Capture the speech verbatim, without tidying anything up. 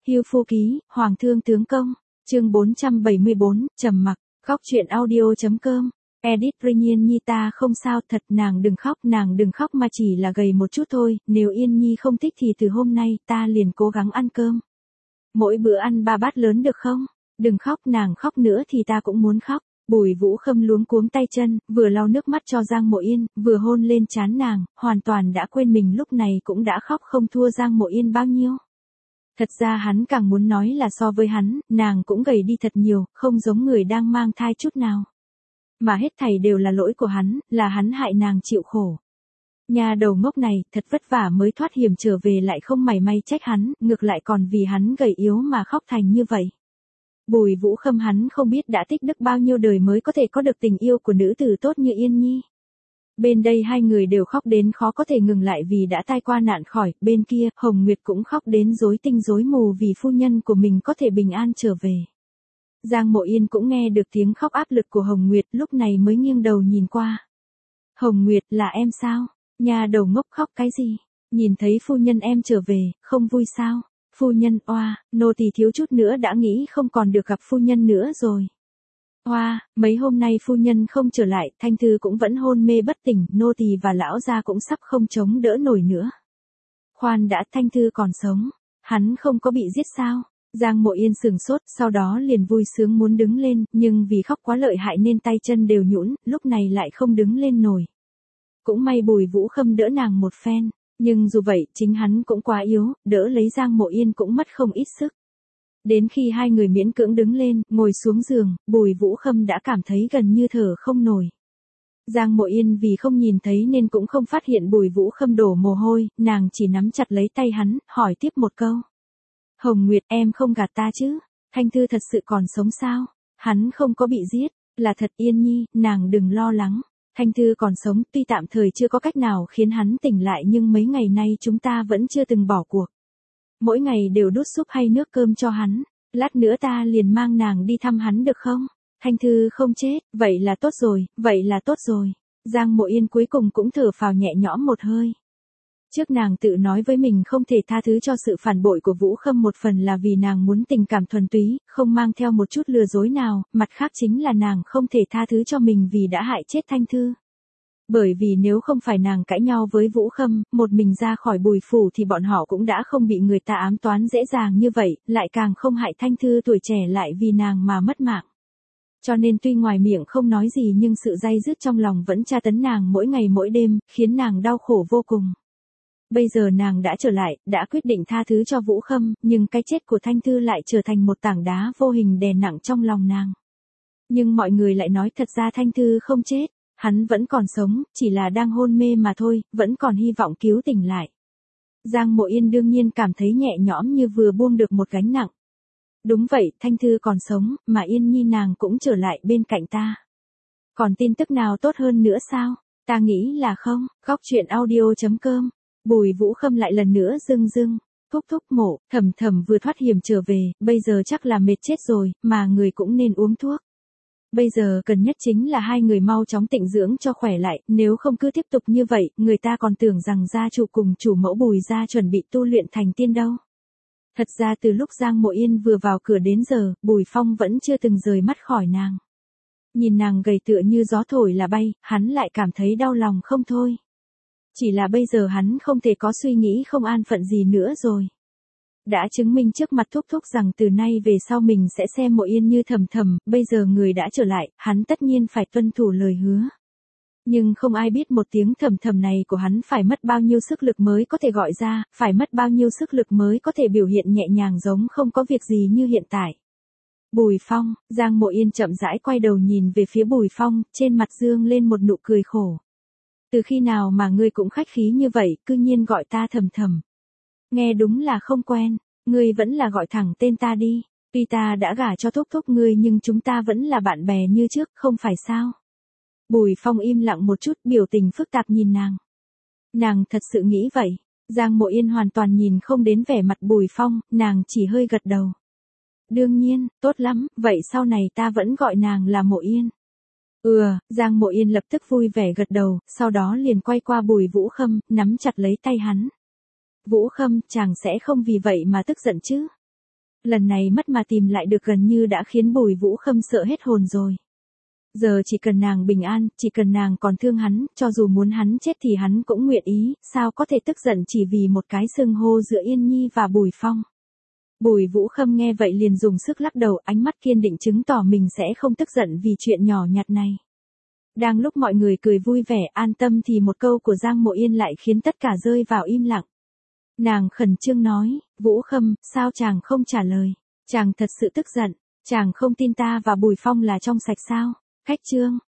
Hưu Phu Ký, Hoàng Thương Tướng Công, chương bốn trăm bảy mươi bốn, trầm mặc, khóc chuyện audio.com. Edit Ring Yên Nhi ta không sao thật, nàng đừng khóc, nàng đừng khóc mà chỉ là gầy một chút thôi, nếu Yên Nhi không thích thì từ hôm nay ta liền cố gắng ăn cơm. Mỗi bữa ăn ba bát lớn được không? Đừng khóc, nàng khóc nữa thì ta cũng muốn khóc. Bùi Vũ Khâm luống cuống tay chân, vừa lau nước mắt cho Giang Mộ Yên, vừa hôn lên trán nàng, hoàn toàn đã quên mình lúc này cũng đã khóc không thua Giang Mộ Yên bao nhiêu. Thật ra hắn càng muốn nói là so với hắn, nàng cũng gầy đi thật nhiều, không giống người đang mang thai chút nào. Mà hết thảy đều là lỗi của hắn, là hắn hại nàng chịu khổ. Nhà đầu ngốc này, thật vất vả mới thoát hiểm trở về lại không mảy may trách hắn, ngược lại còn vì hắn gầy yếu mà khóc thành như vậy. Bùi Vũ Khâm hắn không biết đã tích đức bao nhiêu đời mới có thể có được tình yêu của nữ tử tốt như Yên Nhi. Bên đây hai người đều khóc đến khó có thể ngừng lại vì đã tai qua nạn khỏi, bên kia, Hồng Nguyệt cũng khóc đến rối tinh rối mù vì phu nhân của mình có thể bình an trở về. Giang Mộ Yên cũng nghe được tiếng khóc áp lực của Hồng Nguyệt, lúc này mới nghiêng đầu nhìn qua. Hồng Nguyệt, là em sao? Nhà đầu ngốc khóc cái gì? Nhìn thấy phu nhân em trở về, không vui sao? Phu nhân, oa, nô tỳ thiếu chút nữa đã nghĩ không còn được gặp phu nhân nữa rồi. Oa, mấy hôm nay phu nhân không trở lại, Thanh Thư cũng vẫn hôn mê bất tỉnh, nô tỳ và lão gia cũng sắp không chống đỡ nổi nữa. Khoan đã, Thanh Thư còn sống, hắn không có bị giết sao? Giang Mộ Yên sừng sốt, sau đó liền vui sướng muốn đứng lên, nhưng vì khóc quá lợi hại nên tay chân đều nhũn, lúc này lại không đứng lên nổi. Cũng may Bùi Vũ Khâm đỡ nàng một phen, nhưng dù vậy, chính hắn cũng quá yếu, đỡ lấy Giang Mộ Yên cũng mất không ít sức. Đến khi hai người miễn cưỡng đứng lên, ngồi xuống giường, Bùi Vũ Khâm đã cảm thấy gần như thở không nổi. Giang Mộ Yên vì không nhìn thấy nên cũng không phát hiện Bùi Vũ Khâm đổ mồ hôi, nàng chỉ nắm chặt lấy tay hắn, hỏi tiếp một câu. Hồng Nguyệt, em không gạt ta chứ? Thanh Thư thật sự còn sống sao? Hắn không có bị giết, là thật. Yên Nhi, nàng đừng lo lắng. Thanh Thư còn sống, tuy tạm thời chưa có cách nào khiến hắn tỉnh lại nhưng mấy ngày nay chúng ta vẫn chưa từng bỏ cuộc. Mỗi ngày đều đút súp hay nước cơm cho hắn, lát nữa ta liền mang nàng đi thăm hắn được không? Thanh Thư không chết, vậy là tốt rồi, vậy là tốt rồi. Giang Mộ Yên cuối cùng cũng thở phào nhẹ nhõm một hơi. Trước nàng tự nói với mình không thể tha thứ cho sự phản bội của Vũ Khâm, một phần là vì nàng muốn tình cảm thuần túy, không mang theo một chút lừa dối nào, mặt khác chính là nàng không thể tha thứ cho mình vì đã hại chết Thanh Thư. Bởi vì nếu không phải nàng cãi nhau với Vũ Khâm, một mình ra khỏi Bùi phủ thì bọn họ cũng đã không bị người ta ám toán dễ dàng như vậy, lại càng không hại Thanh Thư tuổi trẻ lại vì nàng mà mất mạng. Cho nên tuy ngoài miệng không nói gì nhưng sự day dứt trong lòng vẫn tra tấn nàng mỗi ngày mỗi đêm, khiến nàng đau khổ vô cùng. Bây giờ nàng đã trở lại, đã quyết định tha thứ cho Vũ Khâm, nhưng cái chết của Thanh Thư lại trở thành một tảng đá vô hình đè nặng trong lòng nàng. Nhưng mọi người lại nói thật ra Thanh Thư không chết, hắn vẫn còn sống, chỉ là đang hôn mê mà thôi, vẫn còn hy vọng cứu tỉnh lại. Giang Mộ Yên đương nhiên cảm thấy nhẹ nhõm như vừa buông được một gánh nặng. Đúng vậy, Thanh Thư còn sống, mà Yên Nhi nàng cũng trở lại bên cạnh ta. Còn tin tức nào tốt hơn nữa sao? Ta nghĩ là không. Khóc chuyện audio.com. Bùi Vũ Khâm lại lần nữa rưng rưng, thúc thúc mộ, Thầm Thầm vừa thoát hiểm trở về, bây giờ chắc là mệt chết rồi, mà người cũng nên uống thuốc. Bây giờ cần nhất chính là hai người mau chóng tịnh dưỡng cho khỏe lại, nếu không cứ tiếp tục như vậy, người ta còn tưởng rằng gia chủ cùng chủ mẫu Bùi gia chuẩn bị tu luyện thành tiên đâu. Thật ra từ lúc Giang Mộ Yên vừa vào cửa đến giờ, Bùi Phong vẫn chưa từng rời mắt khỏi nàng. Nhìn nàng gầy tựa như gió thổi là bay, hắn lại cảm thấy đau lòng không thôi. Chỉ là bây giờ hắn không thể có suy nghĩ không an phận gì nữa rồi. Đã chứng minh trước mặt thúc thúc rằng từ nay về sau mình sẽ xem Mộ Yên như Thầm Thầm, bây giờ người đã trở lại, hắn tất nhiên phải tuân thủ lời hứa. Nhưng không ai biết một tiếng Thầm Thầm này của hắn phải mất bao nhiêu sức lực mới có thể gọi ra, phải mất bao nhiêu sức lực mới có thể biểu hiện nhẹ nhàng giống không có việc gì như hiện tại. Bùi Phong, Giang Mộ Yên chậm rãi quay đầu nhìn về phía Bùi Phong, trên mặt dương lên một nụ cười khổ. Từ khi nào mà ngươi cũng khách khí như vậy, cư nhiên gọi ta Thầm Thầm. Nghe đúng là không quen, ngươi vẫn là gọi thẳng tên ta đi, tuy ta đã gả cho thúc thúc ngươi nhưng chúng ta vẫn là bạn bè như trước, không phải sao? Bùi Phong im lặng một chút, biểu tình phức tạp nhìn nàng. Nàng thật sự nghĩ vậy, Giang Mộ Yên hoàn toàn nhìn không đến vẻ mặt Bùi Phong, nàng chỉ hơi gật đầu. Đương nhiên, tốt lắm, vậy sau này ta vẫn gọi nàng là Mộ Yên. Ừ, Giang Mộ Yên lập tức vui vẻ gật đầu, sau đó liền quay qua Bùi Vũ Khâm, nắm chặt lấy tay hắn. Vũ Khâm, chàng sẽ không vì vậy mà tức giận chứ? Lần này mất mà tìm lại được gần như đã khiến Bùi Vũ Khâm sợ hết hồn rồi. Giờ chỉ cần nàng bình an, chỉ cần nàng còn thương hắn, cho dù muốn hắn chết thì hắn cũng nguyện ý, sao có thể tức giận chỉ vì một cái xưng hô giữa Yên Nhi và Bùi Phong. Bùi Vũ Khâm nghe vậy liền dùng sức lắc đầu, ánh mắt kiên định chứng tỏ mình sẽ không tức giận vì chuyện nhỏ nhặt này. Đang lúc mọi người cười vui vẻ an tâm thì một câu của Giang Mộ Yên lại khiến tất cả rơi vào im lặng. Nàng khẩn trương nói, Vũ Khâm, sao chàng không trả lời? Chàng thật sự tức giận, chàng không tin ta và Bùi Phong là trong sạch sao? Khách Trương,